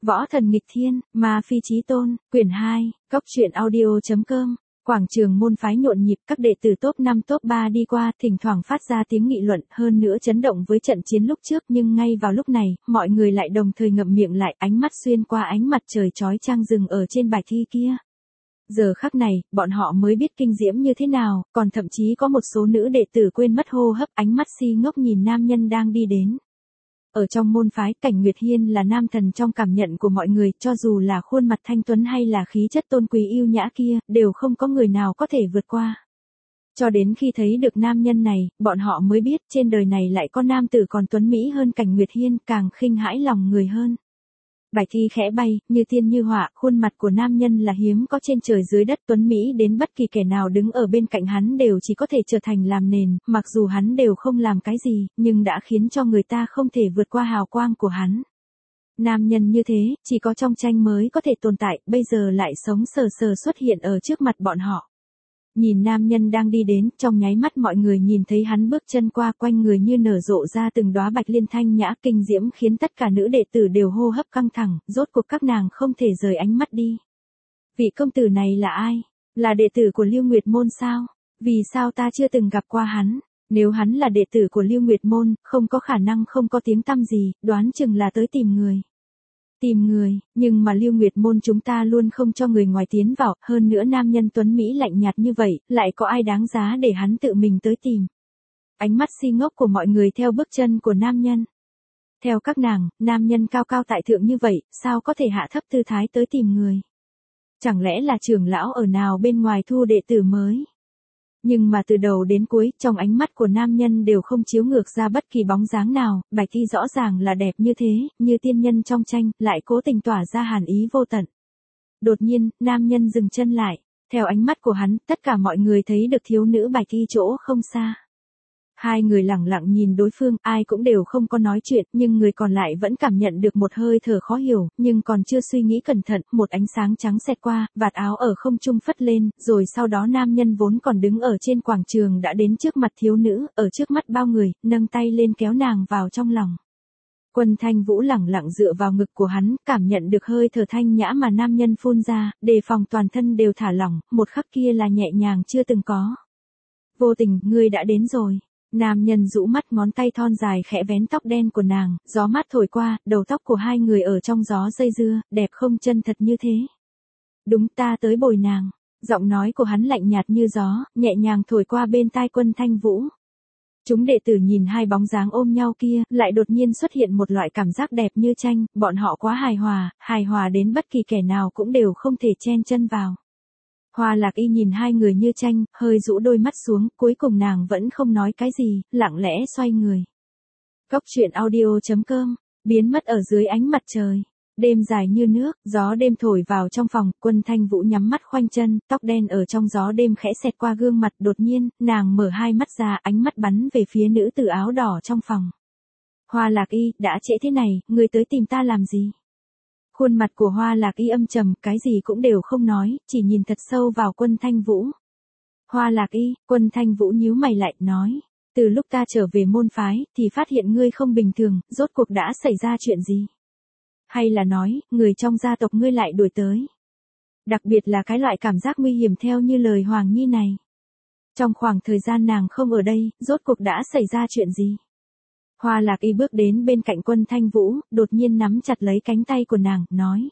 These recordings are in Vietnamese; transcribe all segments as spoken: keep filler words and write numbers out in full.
Võ thần nghịch thiên, ma phi chí tôn, quyển hai, cốc truyện audio chấm com. Quảng trường môn phái nhộn nhịp, các đệ tử top năm top ba đi qua, thỉnh thoảng phát ra tiếng nghị luận, hơn nữa chấn động với trận chiến lúc trước, nhưng ngay vào lúc này, mọi người lại đồng thời ngậm miệng lại, ánh mắt xuyên qua ánh mặt trời chói chang rừng ở trên bài thi kia. Giờ khắc này, bọn họ mới biết kinh diễm như thế nào, còn thậm chí có một số nữ đệ tử quên mất hô hấp, ánh mắt si ngốc nhìn nam nhân đang đi đến. Ở trong môn phái, Cảnh Nguyệt Hiên là nam thần trong cảm nhận của mọi người, cho dù là khuôn mặt thanh tuấn hay là khí chất tôn quý yêu nhã kia, đều không có người nào có thể vượt qua. Cho đến khi thấy được nam nhân này, bọn họ mới biết trên đời này lại có nam tử còn tuấn mỹ hơn Cảnh Nguyệt Hiên, càng khinh hãi lòng người hơn. Bài thi khẽ bay, như tiên như họa, khuôn mặt của nam nhân là hiếm có trên trời dưới đất, tuấn mỹ đến bất kỳ kẻ nào đứng ở bên cạnh hắn đều chỉ có thể trở thành làm nền, mặc dù hắn đều không làm cái gì, nhưng đã khiến cho người ta không thể vượt qua hào quang của hắn. Nam nhân như thế, chỉ có trong tranh mới có thể tồn tại, bây giờ lại sống sờ sờ xuất hiện ở trước mặt bọn họ. Nhìn nam nhân đang đi đến, trong nháy mắt mọi người nhìn thấy hắn bước chân qua, quanh người như nở rộ ra từng đóa bạch liên thanh nhã kinh diễm, khiến tất cả nữ đệ tử đều hô hấp căng thẳng, rốt cuộc các nàng không thể rời ánh mắt đi. Vị công tử này là ai? Là đệ tử của Lưu Nguyệt Môn sao? Vì sao ta chưa từng gặp qua hắn? Nếu hắn là đệ tử của Lưu Nguyệt Môn, không có khả năng không có tiếng tăm gì, đoán chừng là tới tìm người. Tìm người, nhưng mà Lưu Nguyệt Môn chúng ta luôn không cho người ngoài tiến vào, hơn nữa nam nhân tuấn Mỹ lạnh nhạt như vậy, lại có ai đáng giá để hắn tự mình tới tìm. Ánh mắt si ngốc của mọi người theo bước chân của nam nhân. Theo các nàng, nam nhân cao cao tại thượng như vậy, sao có thể hạ thấp tư thái tới tìm người? Chẳng lẽ là trưởng lão ở nào bên ngoài thu đệ tử mới? Nhưng mà từ đầu đến cuối, trong ánh mắt của nam nhân đều không chiếu ngược ra bất kỳ bóng dáng nào, bài thi rõ ràng là đẹp như thế, như tiên nhân trong tranh, lại cố tình tỏa ra hàn ý vô tận. Đột nhiên, nam nhân dừng chân lại, theo ánh mắt của hắn, tất cả mọi người thấy được thiếu nữ bài thi chỗ không xa. Hai người lẳng lặng nhìn đối phương, ai cũng đều không có nói chuyện, nhưng người còn lại vẫn cảm nhận được một hơi thở khó hiểu, nhưng còn chưa suy nghĩ cẩn thận, một ánh sáng trắng xẹt qua, vạt áo ở không trung phất lên, rồi sau đó nam nhân vốn còn đứng ở trên quảng trường đã đến trước mặt thiếu nữ, ở trước mắt bao người, nâng tay lên kéo nàng vào trong lòng. Quân Thanh Vũ lẳng lặng dựa vào ngực của hắn, cảm nhận được hơi thở thanh nhã mà nam nhân phun ra, đề phòng toàn thân đều thả lỏng, một khắc kia là nhẹ nhàng chưa từng có. Vô tình, ngươi đã đến rồi. Nam nhân rũ mắt, ngón tay thon dài khẽ vén tóc đen của nàng, gió mát thổi qua, đầu tóc của hai người ở trong gió dây dưa, đẹp không chân thật như thế. Đúng, ta tới bồi nàng. Giọng nói của hắn lạnh nhạt như gió, nhẹ nhàng thổi qua bên tai Quân Thanh Vũ. Chúng đệ tử nhìn hai bóng dáng ôm nhau kia, lại đột nhiên xuất hiện một loại cảm giác đẹp như tranh, bọn họ quá hài hòa, hài hòa đến bất kỳ kẻ nào cũng đều không thể chen chân vào. Hoa Lạc Y nhìn hai người như tranh, hơi rũ đôi mắt xuống, cuối cùng nàng vẫn không nói cái gì, lặng lẽ xoay người. Cốc truyện audio chấm com, biến mất ở dưới ánh mặt trời. Đêm dài như nước, gió đêm thổi vào trong phòng, Quân Thanh Vũ nhắm mắt khoanh chân, tóc đen ở trong gió đêm khẽ xẹt qua gương mặt, đột nhiên, nàng mở hai mắt ra, ánh mắt bắn về phía nữ tử áo đỏ trong phòng. Hoa Lạc Y, đã trễ thế này, ngươi tới tìm ta làm gì? Khuôn mặt của Hoa Lạc Y âm trầm, cái gì cũng đều không nói, chỉ nhìn thật sâu vào Quân Thanh Vũ. Hoa Lạc Y, Quân Thanh Vũ nhíu mày lại, nói, từ lúc ta trở về môn phái, thì phát hiện ngươi không bình thường, rốt cuộc đã xảy ra chuyện gì? Hay là nói, người trong gia tộc ngươi lại đuổi tới? Đặc biệt là cái loại cảm giác nguy hiểm theo như lời Hoàng Nhi này. Trong khoảng thời gian nàng không ở đây, rốt cuộc đã xảy ra chuyện gì? Hoa Lạc Y bước đến bên cạnh Quân Thanh Vũ, đột nhiên nắm chặt lấy cánh tay của nàng, nói.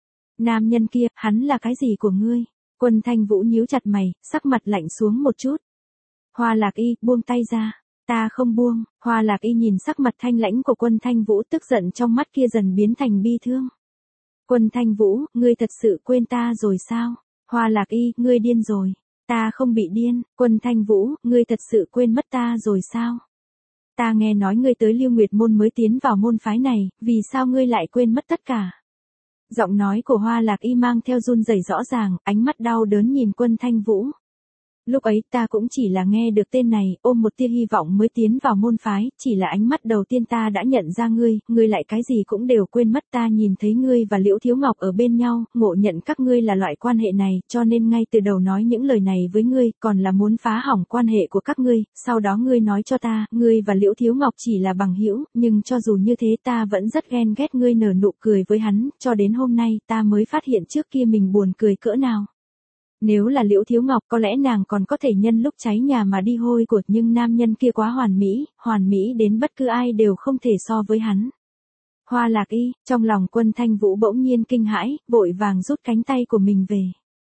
Nam nhân kia, hắn là cái gì của ngươi? Quân Thanh Vũ nhíu chặt mày, sắc mặt lạnh xuống một chút. Hoa Lạc Y, buông tay ra. Ta không buông. Hoa Lạc Y nhìn sắc mặt thanh lãnh của Quân Thanh Vũ, tức giận trong mắt kia dần biến thành bi thương. Quân Thanh Vũ, ngươi thật sự quên ta rồi sao? Hoa Lạc Y, ngươi điên rồi. Ta không bị điên. Quân Thanh Vũ, ngươi thật sự quên mất ta rồi sao? Ta nghe nói ngươi tới Lưu Nguyệt Môn mới tiến vào môn phái này, vì sao ngươi lại quên mất tất cả? Giọng nói của Hoa Lạc Y mang theo run rẩy rõ ràng, ánh mắt đau đớn nhìn Quân Thanh Vũ. Lúc ấy ta cũng chỉ là nghe được tên này, ôm một tia hy vọng mới tiến vào môn phái, chỉ là ánh mắt đầu tiên ta đã nhận ra ngươi, ngươi lại cái gì cũng đều quên mất. Ta nhìn thấy ngươi và Liễu Thiếu Ngọc ở bên nhau, ngộ nhận các ngươi là loại quan hệ này, cho nên ngay từ đầu nói những lời này với ngươi, còn là muốn phá hỏng quan hệ của các ngươi, sau đó ngươi nói cho ta, ngươi và Liễu Thiếu Ngọc chỉ là bằng hữu, nhưng cho dù như thế ta vẫn rất ghen ghét ngươi nở nụ cười với hắn, cho đến hôm nay ta mới phát hiện trước kia mình buồn cười cỡ nào. Nếu là Liễu Thiếu Ngọc có lẽ nàng còn có thể nhân lúc cháy nhà mà đi hôi của, nhưng nam nhân kia quá hoàn mỹ, hoàn mỹ đến bất cứ ai đều không thể so với hắn. Hoa Lạc Y, trong lòng Quân Thanh Vũ bỗng nhiên kinh hãi, vội vàng rút cánh tay của mình về.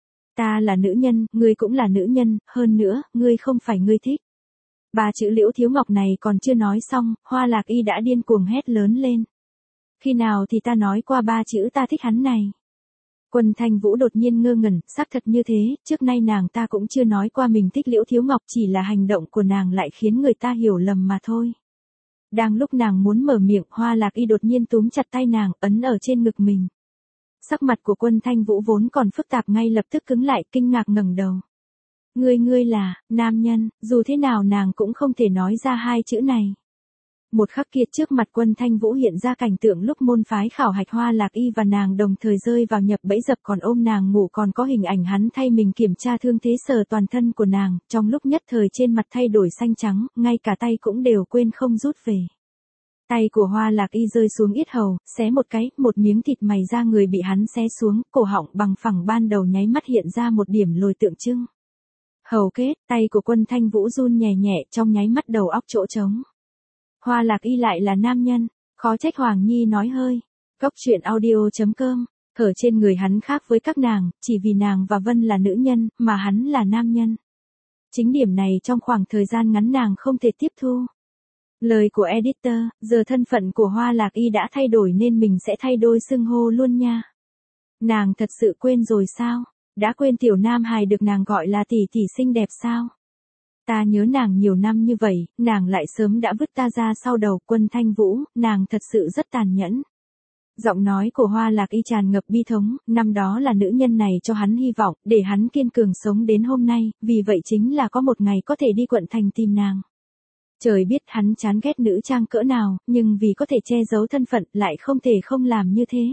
Ta là nữ nhân, ngươi cũng là nữ nhân, hơn nữa, ngươi không phải ngươi thích. Ba chữ Liễu Thiếu Ngọc này còn chưa nói xong, Hoa Lạc Y đã điên cuồng hét lớn lên. Khi nào thì ta nói qua ba chữ ta thích hắn này? Quân Thanh Vũ đột nhiên ngơ ngẩn, xác thật như thế, trước nay nàng ta cũng chưa nói qua mình thích Liễu Thiếu Ngọc, chỉ là hành động của nàng lại khiến người ta hiểu lầm mà thôi. Đang lúc nàng muốn mở miệng, Hoa Lạc Y đột nhiên túm chặt tay nàng, ấn ở trên ngực mình. Sắc mặt của Quân Thanh Vũ vốn còn phức tạp ngay lập tức cứng lại, kinh ngạc ngẩng đầu. Ngươi ngươi là, nam nhân, dù thế nào nàng cũng không thể nói ra hai chữ này. Một khắc kia trước mặt Quân Thanh Vũ hiện ra cảnh tượng lúc môn phái khảo hạch Hoa Lạc Y và nàng đồng thời rơi vào nhập bẫy dập, còn ôm nàng ngủ, còn có hình ảnh hắn thay mình kiểm tra thương thế sờ toàn thân của nàng, trong lúc nhất thời trên mặt thay đổi xanh trắng, ngay cả tay cũng đều quên không rút về. Tay của Hoa Lạc Y rơi xuống yết hầu, xé một cái, một miếng thịt mày ra người bị hắn xé xuống, cổ họng bằng phẳng ban đầu nháy mắt hiện ra một điểm lồi tượng trưng. Hầu kết, tay của Quân Thanh Vũ run nhẹ nhẹ, trong nháy mắt đầu óc chỗ trống. Hoa Lạc Y lại là nam nhân, khó trách Hoàng Nhi nói hơi. Góc truyện audio chấm com, ở trên người hắn khác với các nàng, chỉ vì nàng và Vân là nữ nhân, mà hắn là nam nhân. Chính điểm này trong khoảng thời gian ngắn nàng không thể tiếp thu. Lời của editor, giờ thân phận của Hoa Lạc Y đã thay đổi nên mình sẽ thay đổi xưng hô luôn nha. Nàng thật sự quên rồi sao? Đã quên tiểu nam hài được nàng gọi là tỷ tỷ xinh đẹp sao? Ta nhớ nàng nhiều năm như vậy, nàng lại sớm đã vứt ta ra sau đầu. Quân Thanh Vũ, nàng thật sự rất tàn nhẫn. Giọng nói của Hoa Lạc Y tràn ngập bi thống, năm đó là nữ nhân này cho hắn hy vọng, để hắn kiên cường sống đến hôm nay, vì vậy chính là có một ngày có thể đi quận thành tìm nàng. Trời biết hắn chán ghét nữ trang cỡ nào, nhưng vì có thể che giấu thân phận lại không thể không làm như thế.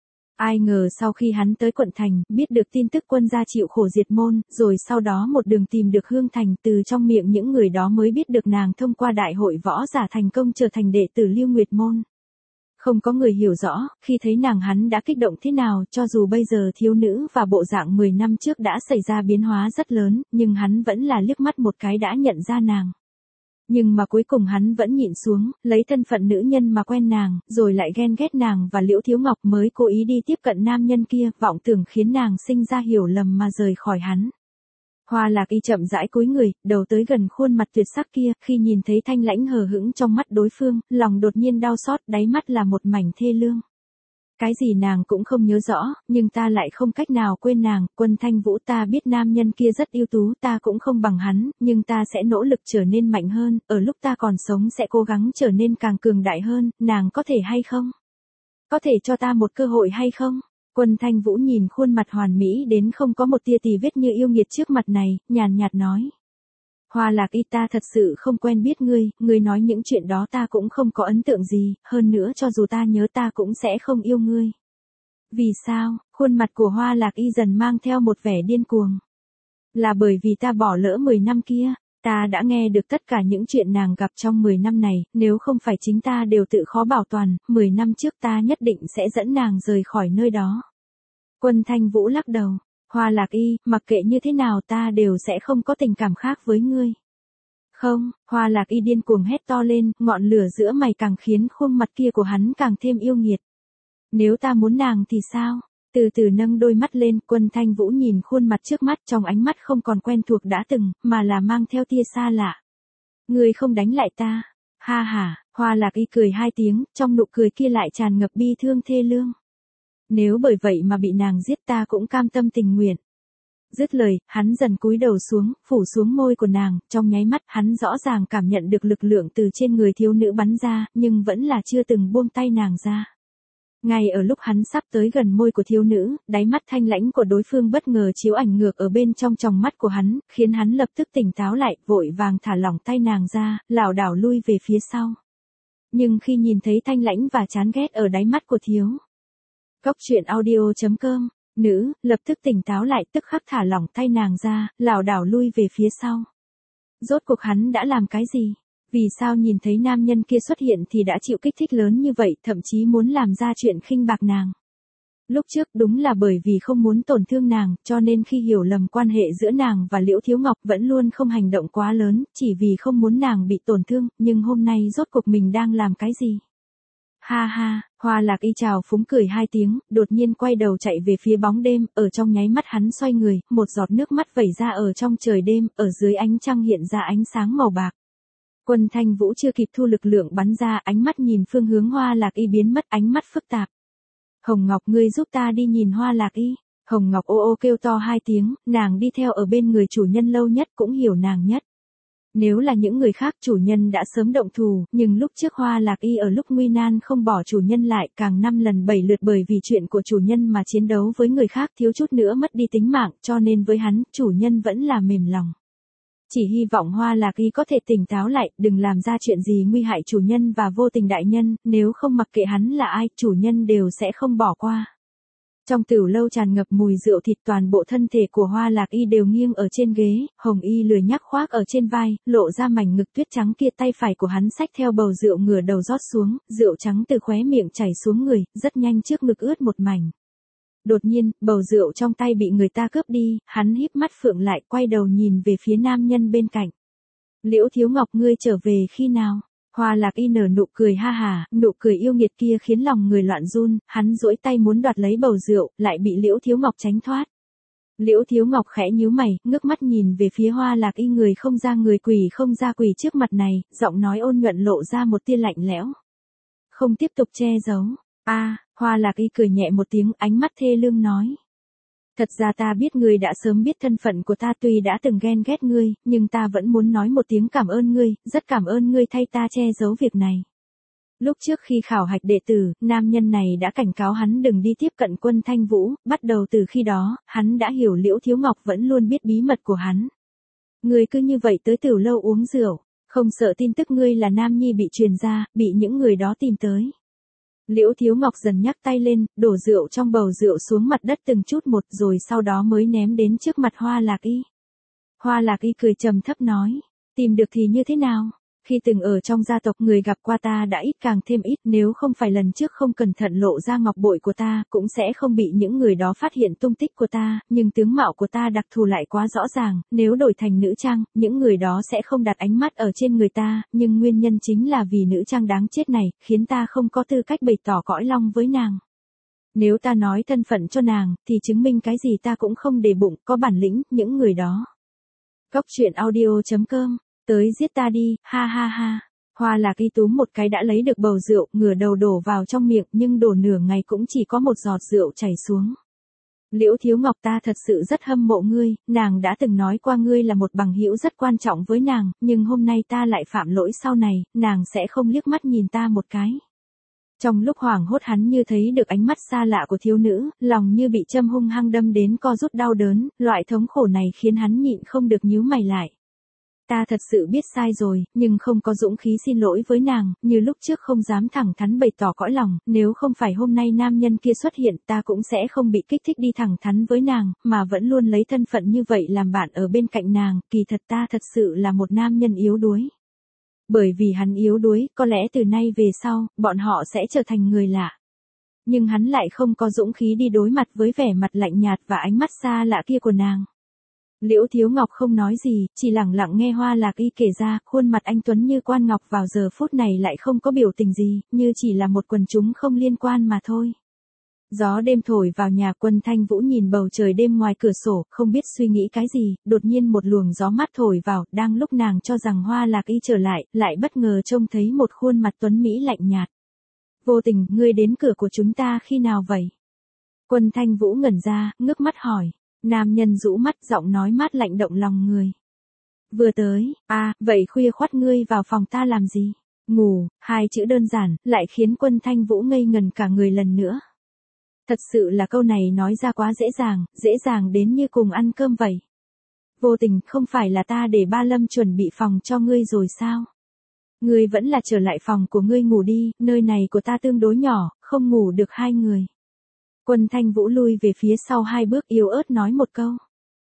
Ai ngờ sau khi hắn tới quận thành, biết được tin tức Quân gia chịu khổ diệt môn, rồi sau đó một đường tìm được Hương Thành, từ trong miệng những người đó mới biết được nàng thông qua đại hội võ giả thành công trở thành đệ tử Lưu Nguyệt môn. Không có người hiểu rõ, khi thấy nàng hắn đã kích động thế nào, cho dù bây giờ thiếu nữ và bộ dạng mười năm trước đã xảy ra biến hóa rất lớn, nhưng hắn vẫn là liếc mắt một cái đã nhận ra nàng. Nhưng mà cuối cùng hắn vẫn nhịn xuống, lấy thân phận nữ nhân mà quen nàng, rồi lại ghen ghét nàng và Liễu Thiếu Ngọc mới cố ý đi tiếp cận nam nhân kia, vọng tưởng khiến nàng sinh ra hiểu lầm mà rời khỏi hắn. Hoa Lạc Y chậm rãi cúi người, đầu tới gần khuôn mặt tuyệt sắc kia, khi nhìn thấy thanh lãnh hờ hững trong mắt đối phương, lòng đột nhiên đau xót, đáy mắt là một mảnh thê lương. Cái gì nàng cũng không nhớ rõ, nhưng ta lại không cách nào quên nàng. Quân Thanh Vũ, ta biết nam nhân kia rất ưu tú, ta cũng không bằng hắn, nhưng ta sẽ nỗ lực trở nên mạnh hơn, ở lúc ta còn sống sẽ cố gắng trở nên càng cường đại hơn, nàng có thể hay không? Có thể cho ta một cơ hội hay không? Quân Thanh Vũ nhìn khuôn mặt hoàn mỹ đến không có một tia tì vết như yêu nghiệt trước mặt này, nhàn nhạt nói. Hoa Lạc Y, ta thật sự không quen biết ngươi, ngươi nói những chuyện đó ta cũng không có ấn tượng gì, hơn nữa cho dù ta nhớ ta cũng sẽ không yêu ngươi. Vì sao? Khuôn mặt của Hoa Lạc Y dần mang theo một vẻ điên cuồng. Là bởi vì ta bỏ lỡ mười năm kia, ta đã nghe được tất cả những chuyện nàng gặp trong mười năm này, nếu không phải chính ta đều tự khó bảo toàn, mười năm trước ta nhất định sẽ dẫn nàng rời khỏi nơi đó. Quân Thanh Vũ lắc đầu. Hoa Lạc Y, mặc kệ như thế nào ta đều sẽ không có tình cảm khác với ngươi. Không, Hoa Lạc Y điên cuồng hét to lên, ngọn lửa giữa mày càng khiến khuôn mặt kia của hắn càng thêm yêu nghiệt. Nếu ta muốn nàng thì sao? Từ từ nâng đôi mắt lên, Quân Thanh Vũ nhìn khuôn mặt trước mắt, trong ánh mắt không còn quen thuộc đã từng, mà là mang theo tia xa lạ. Ngươi không đánh lại ta. Ha ha, Hoa Lạc Y cười hai tiếng, trong nụ cười kia lại tràn ngập bi thương thê lương. Nếu bởi vậy mà bị nàng giết ta cũng cam tâm tình nguyện. Dứt lời, hắn dần cúi đầu xuống, phủ xuống môi của nàng, trong nháy mắt hắn rõ ràng cảm nhận được lực lượng từ trên người thiếu nữ bắn ra, nhưng vẫn là chưa từng buông tay nàng ra. Ngay ở lúc hắn sắp tới gần môi của thiếu nữ, đáy mắt thanh lãnh của đối phương bất ngờ chiếu ảnh ngược ở bên trong tròng mắt của hắn, khiến hắn lập tức tỉnh táo lại, vội vàng thả lỏng tay nàng ra, lảo đảo lui về phía sau. Nhưng khi nhìn thấy thanh lãnh và chán ghét ở đáy mắt của thiếu Cốc truyện audio chấm com, nữ, lập tức tỉnh táo lại, tức khắc thả lỏng tay nàng ra, lảo đảo lui về phía sau. Rốt cuộc hắn đã làm cái gì? Vì sao nhìn thấy nam nhân kia xuất hiện thì đã chịu kích thích lớn như vậy, thậm chí muốn làm ra chuyện khinh bạc nàng? Lúc trước đúng là bởi vì không muốn tổn thương nàng, cho nên khi hiểu lầm quan hệ giữa nàng và Liễu Thiếu Ngọc vẫn luôn không hành động quá lớn, chỉ vì không muốn nàng bị tổn thương, nhưng hôm nay rốt cuộc mình đang làm cái gì? Ha ha, Hoa Lạc Y chào phúng cười hai tiếng, đột nhiên quay đầu chạy về phía bóng đêm, ở trong nháy mắt hắn xoay người, một giọt nước mắt vẩy ra ở trong trời đêm, ở dưới ánh trăng hiện ra ánh sáng màu bạc. Quân Thanh Vũ chưa kịp thu lực lượng bắn ra, ánh mắt nhìn phương hướng Hoa Lạc Y biến mất, ánh mắt phức tạp. Hồng Ngọc, ngươi giúp ta đi nhìn Hoa Lạc Y. Hồng Ngọc ô ô kêu to hai tiếng, nàng đi theo ở bên người chủ nhân lâu nhất, cũng hiểu nàng nhất. Nếu là những người khác chủ nhân đã sớm động thù, nhưng lúc trước Hoa Lạc Y ở lúc nguy nan không bỏ chủ nhân lại, càng năm lần bảy lượt bởi vì chuyện của chủ nhân mà chiến đấu với người khác, thiếu chút nữa mất đi tính mạng, cho nên với hắn, chủ nhân vẫn là mềm lòng. Chỉ hy vọng Hoa Lạc Y có thể tỉnh táo lại, đừng làm ra chuyện gì nguy hại chủ nhân và vô tình đại nhân, nếu không mặc kệ hắn là ai, chủ nhân đều sẽ không bỏ qua. Trong tửu lâu tràn ngập mùi rượu thịt, toàn bộ thân thể của Hoa Lạc Y đều nghiêng ở trên ghế, Hồng Y lười nhác khoác ở trên vai, lộ ra mảnh ngực tuyết trắng kia, tay phải của hắn xách theo bầu rượu ngửa đầu rót xuống, rượu trắng từ khóe miệng chảy xuống người, rất nhanh trước ngực ướt một mảnh. Đột nhiên, bầu rượu trong tay bị người ta cướp đi, hắn híp mắt phượng lại, quay đầu nhìn về phía nam nhân bên cạnh. Liễu Thiếu Ngọc, ngươi trở về khi nào? Hoa Lạc Y nở nụ cười ha hà, nụ cười yêu nghiệt kia khiến lòng người loạn run, hắn duỗi tay muốn đoạt lấy bầu rượu, lại bị Liễu Thiếu Ngọc tránh thoát. Liễu Thiếu Ngọc khẽ nhíu mày, ngước mắt nhìn về phía Hoa Lạc Y, người không ra người quỷ không ra quỷ trước mặt này, giọng nói ôn nhuận lộ ra một tia lạnh lẽo. Không tiếp tục che giấu. A, à, Hoa Lạc Y cười nhẹ một tiếng, ánh mắt thê lương nói. Thật ra ta biết ngươi đã sớm biết thân phận của ta, tuy đã từng ghen ghét ngươi, nhưng ta vẫn muốn nói một tiếng cảm ơn ngươi, rất cảm ơn ngươi thay ta che giấu việc này. Lúc trước khi khảo hạch đệ tử, nam nhân này đã cảnh cáo hắn đừng đi tiếp cận Quân Thanh Vũ, bắt đầu từ khi đó, hắn đã hiểu Liễu Thiếu Ngọc vẫn luôn biết bí mật của hắn. Ngươi cứ như vậy tới tửu lâu uống rượu, không sợ tin tức ngươi là nam nhi bị truyền ra, bị những người đó tìm tới. Liễu Thiếu Ngọc dần nhắc tay lên, đổ rượu trong bầu rượu xuống mặt đất từng chút một, rồi sau đó mới ném đến trước mặt Hoa Lạc Y. Hoa Lạc Y cười trầm thấp nói, tìm được thì như thế nào? Khi từng ở trong gia tộc, người gặp qua ta đã ít càng thêm ít, nếu không phải lần trước không cẩn thận lộ ra ngọc bội của ta, cũng sẽ không bị những người đó phát hiện tung tích của ta, nhưng tướng mạo của ta đặc thù lại quá rõ ràng, nếu đổi thành nữ trang, những người đó sẽ không đặt ánh mắt ở trên người ta, nhưng nguyên nhân chính là vì nữ trang đáng chết này, khiến ta không có tư cách bày tỏ cõi lòng với nàng. Nếu ta nói thân phận cho nàng, thì chứng minh cái gì ta cũng không để bụng, có bản lĩnh, những người đó. Cốc truyện audio chấm com, tới giết ta đi, ha ha ha. Hoa Lạc Y túm một cái đã lấy được bầu rượu, ngửa đầu đổ vào trong miệng, nhưng đổ nửa ngày cũng chỉ có một giọt rượu chảy xuống. Liễu Thiếu Ngọc, ta thật sự rất hâm mộ ngươi, nàng đã từng nói qua ngươi là một bằng hữu rất quan trọng với nàng, nhưng hôm nay ta lại phạm lỗi, sau này, nàng sẽ không liếc mắt nhìn ta một cái. Trong lúc hoảng hốt hắn như thấy được ánh mắt xa lạ của thiếu nữ, lòng như bị châm hung hăng đâm đến co rút đau đớn, loại thống khổ này khiến hắn nhịn không được nhíu mày lại. Ta thật sự biết sai rồi, nhưng không có dũng khí xin lỗi với nàng, như lúc trước không dám thẳng thắn bày tỏ cõi lòng, nếu không phải hôm nay nam nhân kia xuất hiện, ta cũng sẽ không bị kích thích đi thẳng thắn với nàng, mà vẫn luôn lấy thân phận như vậy làm bạn ở bên cạnh nàng, kỳ thật ta thật sự là một nam nhân yếu đuối. Bởi vì hắn yếu đuối, có lẽ từ nay về sau, bọn họ sẽ trở thành người lạ. Nhưng hắn lại không có dũng khí đi đối mặt với vẻ mặt lạnh nhạt và ánh mắt xa lạ kia của nàng. Liễu Thiếu Ngọc không nói gì, chỉ lặng lặng nghe Hoa Lạc Y kể ra, khuôn mặt anh tuấn như quan ngọc vào giờ phút này lại không có biểu tình gì, như chỉ là một quần chúng không liên quan mà thôi. Gió đêm thổi vào nhà, Quân Thanh Vũ nhìn bầu trời đêm ngoài cửa sổ, không biết suy nghĩ cái gì, đột nhiên một luồng gió mát thổi vào, đang lúc nàng cho rằng Hoa Lạc Y trở lại, lại bất ngờ trông thấy một khuôn mặt tuấn mỹ lạnh nhạt. Vô Tình, ngươi đến cửa của chúng ta khi nào vậy? Quân Thanh Vũ ngẩn ra, ngước mắt hỏi. Nam nhân rũ mắt, giọng nói mát lạnh động lòng người. Vừa tới, à, vậy khuya khoắt ngươi vào phòng ta làm gì? Ngủ, hai chữ đơn giản, lại khiến Quân Thanh Vũ ngây ngần cả người lần nữa. Thật sự là câu này nói ra quá dễ dàng, dễ dàng đến như cùng ăn cơm vậy. Vô Tình, không phải là ta để ba Lâm chuẩn bị phòng cho ngươi rồi sao? Ngươi vẫn là trở lại phòng của ngươi ngủ đi, nơi này của ta tương đối nhỏ, không ngủ được hai người. Quân Thanh Vũ lui về phía sau hai bước yếu ớt nói một câu.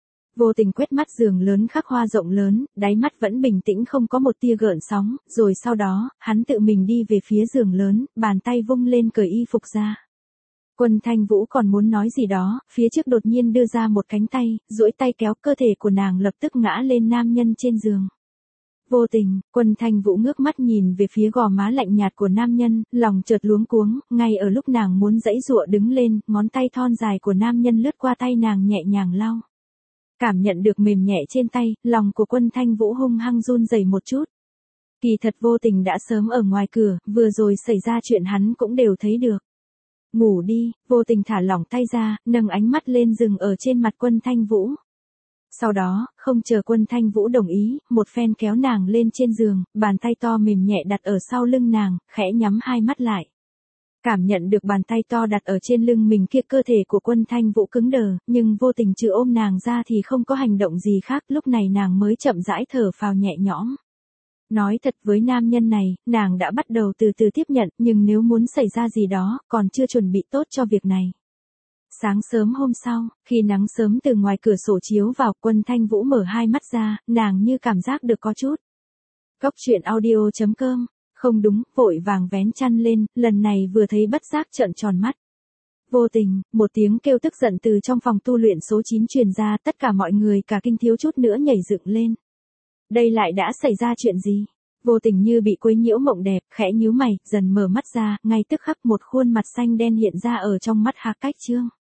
Vô Tình quét mắt giường lớn khắc hoa rộng lớn, đáy mắt vẫn bình tĩnh không có một tia gợn sóng, rồi sau đó, hắn tự mình đi về phía giường lớn, bàn tay vung lên cởi y phục ra. Quân Thanh Vũ còn muốn nói gì đó, phía trước đột nhiên đưa ra một cánh tay, duỗi tay kéo cơ thể của nàng lập tức ngã lên nam nhân trên giường. Vô Tình, Quân Thanh Vũ ngước mắt nhìn về phía gò má lạnh nhạt của nam nhân, lòng chợt luống cuống, ngay ở lúc nàng muốn giãy giụa đứng lên, ngón tay thon dài của nam nhân lướt qua tay nàng nhẹ nhàng lau. Cảm nhận được mềm nhẹ trên tay, lòng của Quân Thanh Vũ hung hăng run rẩy một chút. Kỳ thật Vô Tình đã sớm ở ngoài cửa, vừa rồi xảy ra chuyện hắn cũng đều thấy được. Ngủ đi, Vô Tình thả lỏng tay ra, nâng ánh mắt lên dừng ở trên mặt Quân Thanh Vũ. Sau đó, không chờ Quân Thanh Vũ đồng ý, một phen kéo nàng lên trên giường, bàn tay to mềm nhẹ đặt ở sau lưng nàng, khẽ nhắm hai mắt lại. Cảm nhận được bàn tay to đặt ở trên lưng mình kia, cơ thể của Quân Thanh Vũ cứng đờ, nhưng Vô Tình trừ ôm nàng ra thì không có hành động gì khác, lúc này nàng mới chậm rãi thở phào nhẹ nhõm. Nói thật với nam nhân này, nàng đã bắt đầu từ từ tiếp nhận, nhưng nếu muốn xảy ra gì đó, còn chưa chuẩn bị tốt cho việc này. Sáng sớm hôm sau, khi nắng sớm từ ngoài cửa sổ chiếu vào, Quân Thanh Vũ mở hai mắt ra, nàng như cảm giác được có chút. Góc truyện audio chấm com, không đúng, vội vàng vén chăn lên, lần này vừa thấy bất giác trợn tròn mắt. Vô Tình, một tiếng kêu tức giận từ trong phòng tu luyện số chín truyền ra, tất cả mọi người cả kinh thiếu chút nữa nhảy dựng lên. Đây lại đã xảy ra chuyện gì? Vô Tình như bị quấy nhiễu mộng đẹp, khẽ nhíu mày, dần mở mắt ra, ngay tức khắc một khuôn mặt xanh đen hiện ra ở trong mắt Hạc Cách Trương.